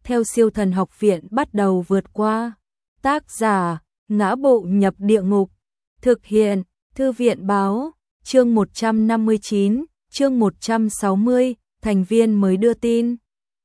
theo siêu thần học viện bắt đầu vượt qua. Tác giả, Ngã Bộ Nhập Địa Ngục. Thực hiện, Thư viện báo, chương 159, chương 160, thành viên mới đưa tin.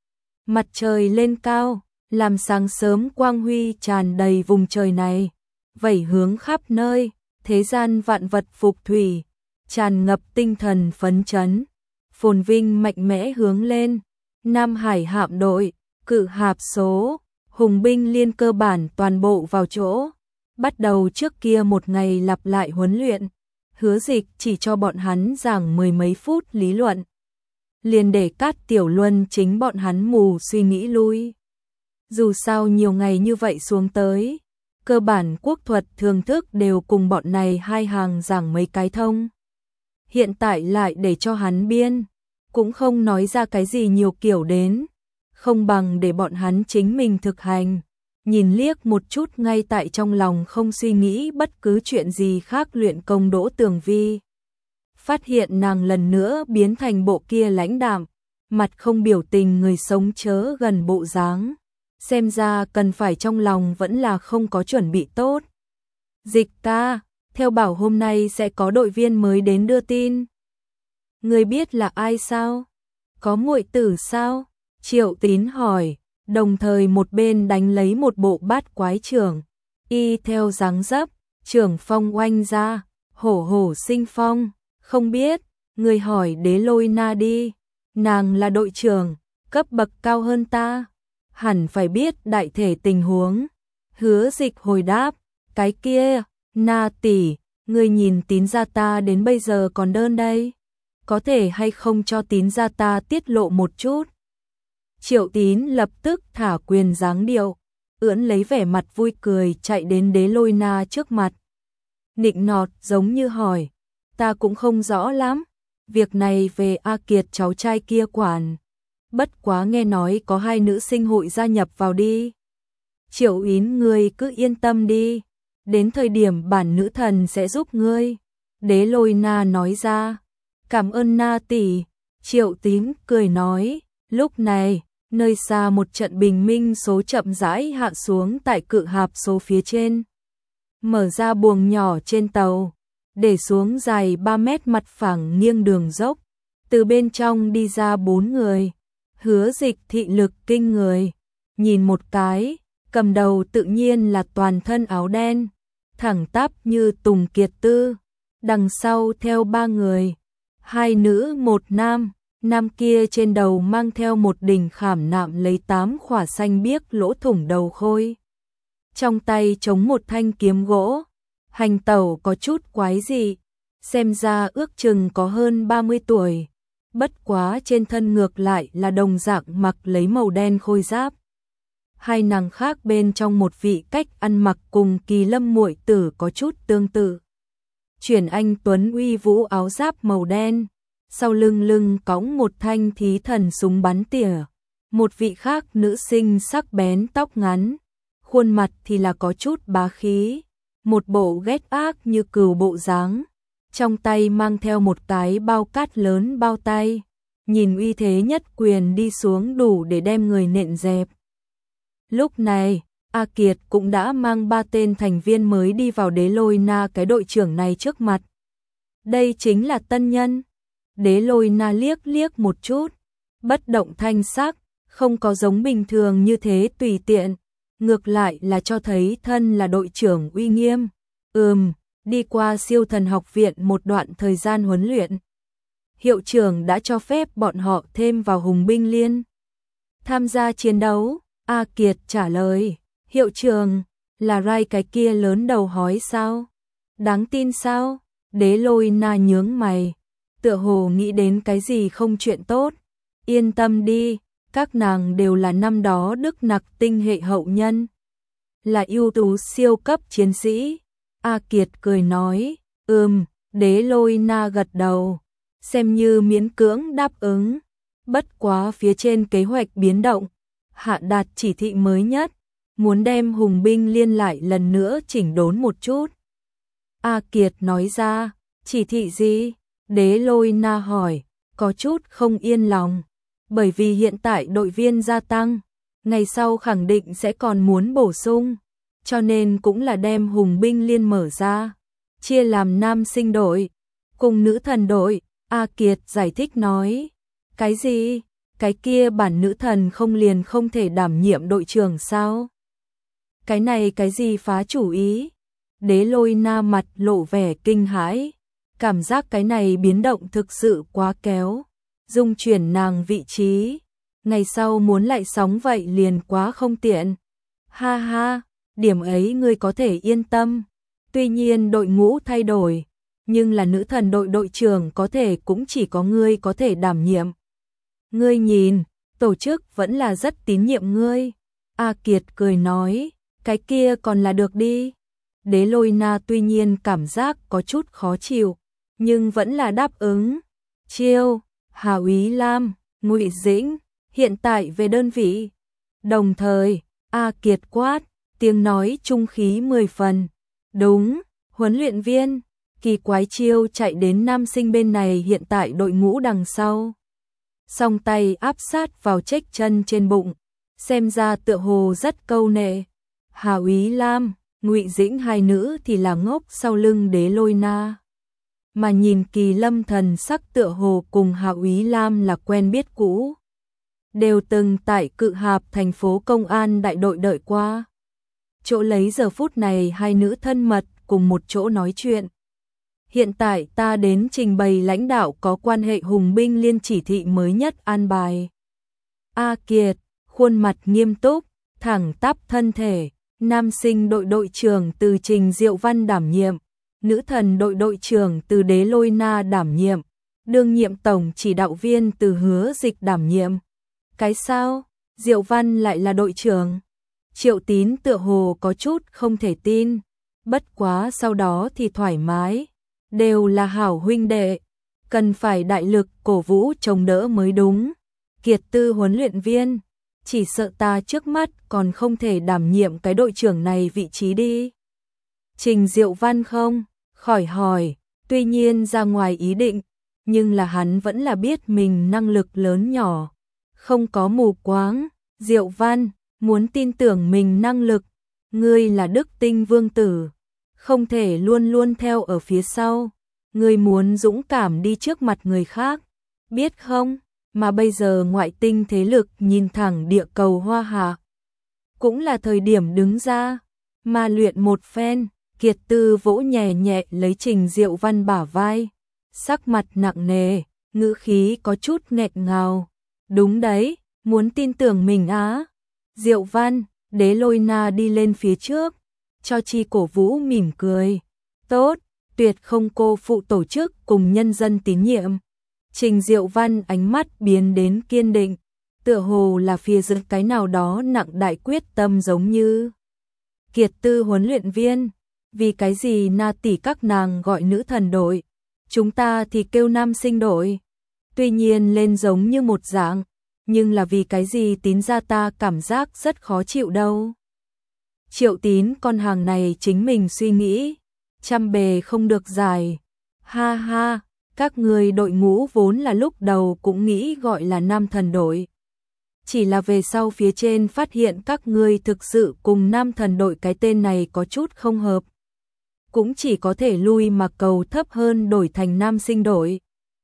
Mặt trời lên cao, làm sáng sớm quang huy tràn đầy vùng trời này, vẩy hướng khắp nơi, thế gian vạn vật phục thủy, tràn ngập tinh thần phấn chấn, phồn vinh mạnh mẽ hướng lên. Nam Hải hạm đội, cự hạp số, hùng binh liên cơ bản toàn bộ vào chỗ, bắt đầu trước kia một ngày lặp lại huấn luyện. Hứa Dịch chỉ cho bọn hắn giảng mười mấy phút lý luận, liền để Cát Tiểu Luân chính bọn hắn mù suy nghĩ lui. Dù sao nhiều ngày như vậy xuống tới, cơ bản quốc thuật thường thức đều cùng bọn này hai hàng giảng mấy cái thông. Hiện tại lại để cho hắn biên, cũng không nói ra cái gì nhiều kiểu đến, không bằng để bọn hắn chính mình thực hành, nhìn liếc một chút ngay tại trong lòng không suy nghĩ bất cứ chuyện gì khác luyện công Đỗ Tường Vi. Phát hiện nàng lần nữa biến thành bộ kia lãnh đạm, mặt không biểu tình người sống chớ gần bộ dáng, xem ra cần phải trong lòng vẫn là không có chuẩn bị tốt. Dịch ca, theo bảo hôm nay sẽ có đội viên mới đến đưa tin. Người biết là ai sao? Có muội tử sao? Triệu Tín hỏi, đồng thời một bên đánh lấy một bộ bát quái trưởng, y theo dáng dấp, trưởng phong oanh ra, hổ hổ sinh phong, không biết, người hỏi Đế Lôi Na đi, nàng là đội trưởng, cấp bậc cao hơn ta, hẳn phải biết đại thể tình huống. Hứa Dịch hồi đáp, cái kia, Na tỷ, người nhìn Tín gia ta đến bây giờ còn đơn đây, có thể hay không cho Tín gia ta tiết lộ một chút. Triệu Tín lập tức thả quyền dáng điệu, ưỡn lấy vẻ mặt vui cười chạy đến Đế Lôi Na trước mặt. Nịnh nọt giống như hỏi, ta cũng không rõ lắm, việc này về A Kiệt cháu trai kia quản. Bất quá nghe nói có hai nữ sinh hội gia nhập vào đi. Triệu Yến ngươi cứ yên tâm đi, đến thời điểm bản nữ thần sẽ giúp ngươi. Đế Lôi Na nói ra, cảm ơn Na tỷ. Triệu Tín cười nói, lúc này, nơi xa một trận bình minh số chậm rãi hạ xuống tại cự hạp số phía trên. Mở ra buồng nhỏ trên tàu, để xuống dài 3 mét mặt phẳng nghiêng đường dốc, từ bên trong đi ra 4 người. Hứa Dịch thị lực kinh người, nhìn một cái, cầm đầu tự nhiên là toàn thân áo đen, thẳng tắp như Tùng Kiệt Tư, đằng sau theo 3 người, 2 nữ 1 nam, nam kia trên đầu mang theo một đỉnh khảm nạm lấy 8 khỏa xanh biếc lỗ thủng đầu khôi. Trong tay chống một thanh kiếm gỗ, hành tẩu có chút quái dị, xem ra ước chừng có hơn 30 tuổi. Bất quá trên thân ngược lại là đồng dạng mặc lấy màu đen khôi giáp. Hai nàng khác bên trong một vị cách ăn mặc cùng Kỳ Lâm muội tử có chút tương tự. Chuyển anh tuấn uy vũ áo giáp màu đen, sau lưng cõng một thanh thí thần súng bắn tỉa. Một vị khác nữ sinh sắc bén tóc ngắn, khuôn mặt thì là có chút bá khí, một bộ ghét ác như cừu bộ dáng. Trong tay mang theo một cái bao cát lớn bao tay, nhìn uy thế nhất quyền đi xuống đủ để đem người nện dẹp. Lúc này, A Kiệt cũng đã mang 3 tên thành viên mới đi vào Đế Lôi Na cái đội trưởng này trước mặt. Đây chính là tân nhân. Đế Lôi Na liếc liếc một chút, bất động thanh sắc, không có giống bình thường như thế tùy tiện, ngược lại là cho thấy thân là đội trưởng uy nghiêm. Đi qua siêu thần học viện một đoạn thời gian huấn luyện, hiệu trưởng đã cho phép bọn họ thêm vào hùng binh liên tham gia chiến đấu. A Kiệt trả lời, hiệu trưởng, là Rai cái kia lớn đầu hói sao? Đáng tin sao? Đế Lôi Na nhướng mày, tựa hồ nghĩ đến cái gì không chuyện tốt. Yên tâm đi, các nàng đều là năm đó Đức Nặc tinh hệ hậu nhân, là ưu tú siêu cấp chiến sĩ. A Kiệt cười nói, Đế Lôi Na gật đầu, xem như miễn cưỡng đáp ứng. Bất quá phía trên kế hoạch biến động, hạ đạt chỉ thị mới nhất, muốn đem hùng binh liên lại lần nữa chỉnh đốn một chút. A Kiệt nói ra, chỉ thị gì? Đế Lôi Na hỏi, có chút không yên lòng, bởi vì hiện tại đội viên gia tăng, ngày sau khẳng định sẽ còn muốn bổ sung, cho nên cũng là đem Hùng binh liên mở ra, chia làm nam sinh đội, cùng nữ thần đội. A Kiệt giải thích nói, cái gì? Cái kia bản nữ thần không liền không thể đảm nhiệm đội trưởng sao? Cái này cái gì phá chủ ý? Đế Lôi Na mặt lộ vẻ kinh hãi, cảm giác cái này biến động thực sự quá kéo, dung chuyển nàng vị trí, ngày sau muốn lại sóng vậy liền quá không tiện. Ha ha, điểm ấy ngươi có thể yên tâm, tuy nhiên đội ngũ thay đổi, nhưng là nữ thần đội đội trưởng có thể cũng chỉ có ngươi có thể đảm nhiệm. Ngươi nhìn, tổ chức vẫn là rất tín nhiệm ngươi. A Kiệt cười nói, cái kia còn là được đi. Đế Lôi Na tuy nhiên cảm giác có chút khó chịu, nhưng vẫn là đáp ứng. Chiêu, Hà Úy Lam, Ngụy Dĩnh, hiện tại về đơn vị. Đồng thời, A Kiệt quát, tiếng nói trung khí 10 phần. Đúng, huấn luyện viên. Kỳ quái Chiêu chạy đến nam sinh bên này hiện tại đội ngũ đằng sau. Song tay áp sát vào chếch chân trên bụng, xem ra tựa hồ rất câu nệ. Hà Úy Lam, Ngụy Dĩnh hai nữ thì là ngốc sau lưng Đế Lôi Na. Mà nhìn Kỳ Lâm thần sắc tựa hồ cùng Hà Úy Lam là quen biết cũ. Đều từng tại Cự Hạp thành phố công an đại đội đợi qua. Chỗ lấy giờ phút này hai nữ thân mật cùng một chỗ nói chuyện. Hiện tại ta đến trình bày lãnh đạo có quan hệ Hùng binh liên chỉ thị mới nhất an bài. A Kiệt, khuôn mặt nghiêm túc, thẳng tắp thân thể, nam sinh đội đội trưởng từ Trình Diệu Văn đảm nhiệm, nữ thần đội đội trưởng từ Đế Lôi Na đảm nhiệm, đương nhiệm tổng chỉ đạo viên từ Hứa Dịch đảm nhiệm. Cái sao? Diệu Văn lại là đội trưởng? Triệu Tín tựa hồ có chút không thể tin, bất quá sau đó thì thoải mái. Đều là hảo huynh đệ, cần phải đại lực cổ vũ chống đỡ mới đúng. Kiệt Tư huấn luyện viên, chỉ sợ ta trước mắt còn không thể đảm nhiệm cái đội trưởng này vị trí đi. Trình Diệu Văn không, khỏi hỏi, tuy nhiên ra ngoài ý định, nhưng là hắn vẫn là biết mình năng lực lớn nhỏ, không có mù quáng. Diệu Văn, muốn tin tưởng mình năng lực, ngươi là Đức Tinh Vương tử. Không thể luôn luôn theo ở phía sau, ngươi muốn dũng cảm đi trước mặt người khác, biết không? Mà bây giờ ngoại tinh thế lực nhìn thẳng địa cầu Hoa Hạ, cũng là thời điểm đứng ra, mà luyện một phen. Kiệt Tư vỗ nhẹ nhẹ lấy Trình Diệu Văn bả vai, sắc mặt nặng nề, ngữ khí có chút nghẹn ngào. Đúng đấy, muốn tin tưởng mình á. Diệu Văn, Đế Lôi Na đi lên phía trước, cho chi cổ vũ mỉm cười. Tốt, tuyệt không cô phụ tổ chức cùng nhân dân tín nhiệm. Trình Diệu Văn ánh mắt biến đến kiên định, tựa hồ là phía dưới cái nào đó nặng đại quyết tâm giống như. Kiệt Tư huấn luyện viên, vì cái gì Na tỷ các nàng gọi nữ thần đội, chúng ta thì kêu nam sinh đội. Tuy nhiên lên giống như một dạng, nhưng là vì cái gì Tín ra ta cảm giác rất khó chịu đâu. Triệu Tín con hàng này chính mình suy nghĩ, trăm bề không được giải. Ha ha, các người đội ngũ vốn là lúc đầu cũng nghĩ gọi là nam thần đội. Chỉ là về sau phía trên phát hiện các ngươi thực sự cùng nam thần đội cái tên này có chút không hợp. Cũng chỉ có thể lui mà cầu thấp hơn đổi thành nam sinh đội.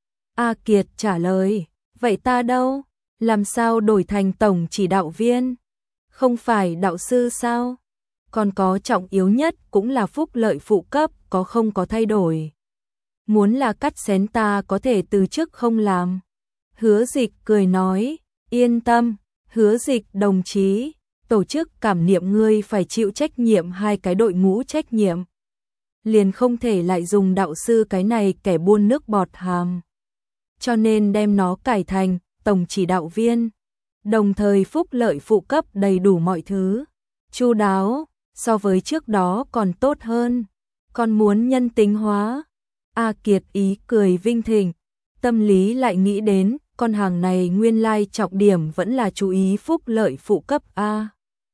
A Kiệt trả lời, vậy ta đâu? Làm sao đổi thành tổng chỉ đạo viên? Không phải đạo sư sao? Còn có trọng yếu nhất cũng là phúc lợi phụ cấp có không có thay đổi. Muốn là cắt xén ta có thể từ chức không làm. Hứa Dịch cười nói, yên tâm, Hứa Dịch đồng chí, tổ chức cảm niệm ngươi phải chịu trách nhiệm hai cái đội ngũ trách nhiệm. Liền không thể lại dùng đạo sư cái này kẻ buôn nước bọt hàm. Cho nên đem nó cải thành tổng chỉ đạo viên, đồng thời phúc lợi phụ cấp đầy đủ mọi thứ, chu đáo, so với trước đó còn tốt hơn. Còn muốn nhân tính hóa. A Kiệt ý cười vinh thịnh, tâm lý lại nghĩ đến, con hàng này nguyên lai trọng điểm vẫn là chú ý phúc lợi phụ cấp a.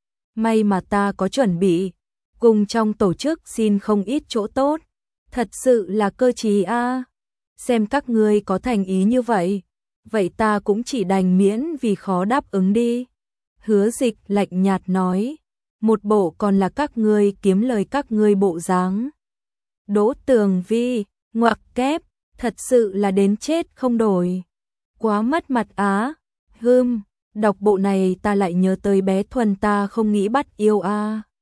May mà ta có chuẩn bị, cùng trong tổ chức xin không ít chỗ tốt, thật sự là cơ trí a. Xem các ngươi có thành ý như vậy, vậy ta cũng chỉ đành miễn vì khó đáp ứng đi. Hứa Dịch lạnh nhạt nói, một bộ còn là các ngươi kiếm lời các ngươi bộ dáng. Đỗ Tường Vi, ngoặc kép, thật sự là đến chết không đổi. Quá mất mặt á, đọc bộ này ta lại nhớ tới bé Thuần ta không nghĩ bắt yêu a.